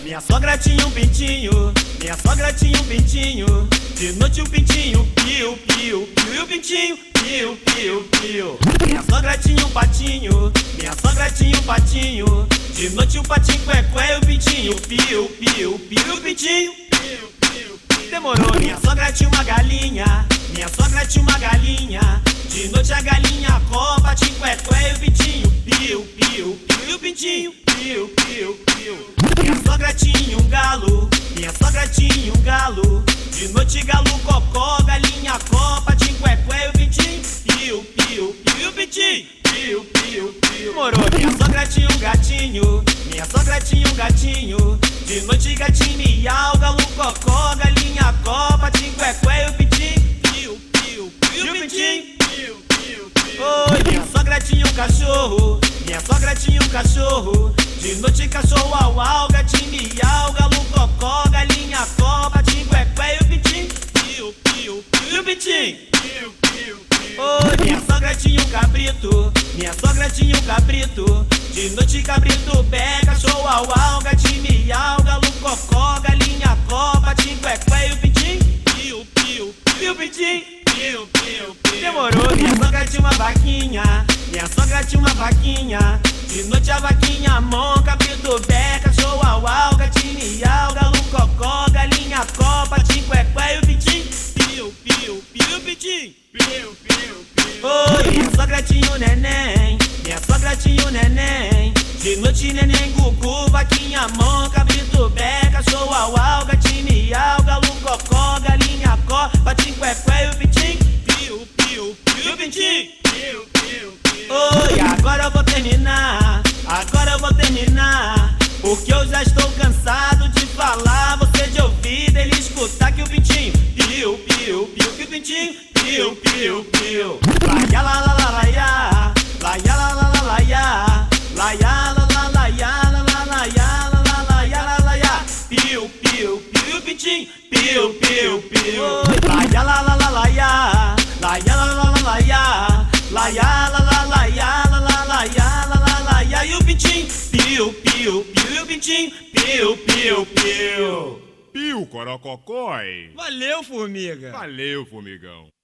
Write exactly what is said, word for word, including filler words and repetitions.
Minha sogra tinha um pintinho, minha sogra tinha um pintinho. De noite o pintinho piu, piu, piu. E o pintinho piu, piu, piu. Minha sogra tinha um patinho, minha sogra tinha um patinho. De noite o patinho cué, cué. E o pintinho piu, piu, piu. E o pintinho piu, piu, piu. Demorou. Minha sogra tinha uma galinha, minha sogra tinha uma galinha. De noite a galinha com patinho cué, cué. E o pintinho piu, piu, piu. E o pintinho piu, piu, piu. Minha sogra tinha um galo, minha sogra tinha um galo. De noite galo cocó, galinha copa, tim cué cué, o pintinho piu, piu, piu, o pintinho piu, piu, piu. Morou. Minha sogra tinha um gatinho, minha sogra tinha um gatinho. De noite gatinho miau, galo cocó, galinha copa, tim cué cué, o pintinho piu, piu, piu, o pintinho piu, piu, piu. Oi, minha sogra tinha um cachorro, minha sogra tinha um cachorro. De noite cachorro au au, gatinho miau, galo cocó, galinha copa, tim cué cué, e o pintinho piu, piu, piu, e o pintinho piu, piu, piu. Oi, minha sogra tinha um cabrito, minha sogra tinha um cabrito. De noite cabrito bé, cachorro au au, gatinho miau, galo cocó, galinha copa, tim cué cué, e o pintinho piu, piu, piu, e o pintinho piu, piu, piu. Demorou. Minha sogra tinha uma vaquinha, minha sogra tinha uma vaquinha. De noite a vaquinha mon, cabrito bé, cachorro au au, gatinho miau, galo cocó, galinha copa, tim cué cué, e o pintinho piu, piu, piu, o pintinho piu, piu, piu. Oi, minha sogra tinha um neném, minha sogra tinha um neném. De noite neném gugu, vaquinha mon, cabrito bé, cachorro au au, gatinho miau, galo cocó, galinha copa, tim cué cué, e o pintinho piu, piu, piu, e o pintinho piu, piu, piu. Oi, agora eu vou terminar, agora eu vou terminar, porque eu já estou cansado de falar, você de ouvir, ele escutar que o pintinho piu, piu, piu, que o pintinho piu, piu, piu. Laia la la la la ya, laia la la la la ya, laia la la la ya, la la la ya, la la la ya, la la ya. Piu, piu, piu, o pintinho piu, piu, piu. Laia la la la la ya, laia la la la la ya, laia la la la ya, la la la ya, la la la ya. E o pintinho piu, piu, piu, e o pintinho piu, piu, piu. Piu, corococói. Valeu, formiga. Valeu, formigão.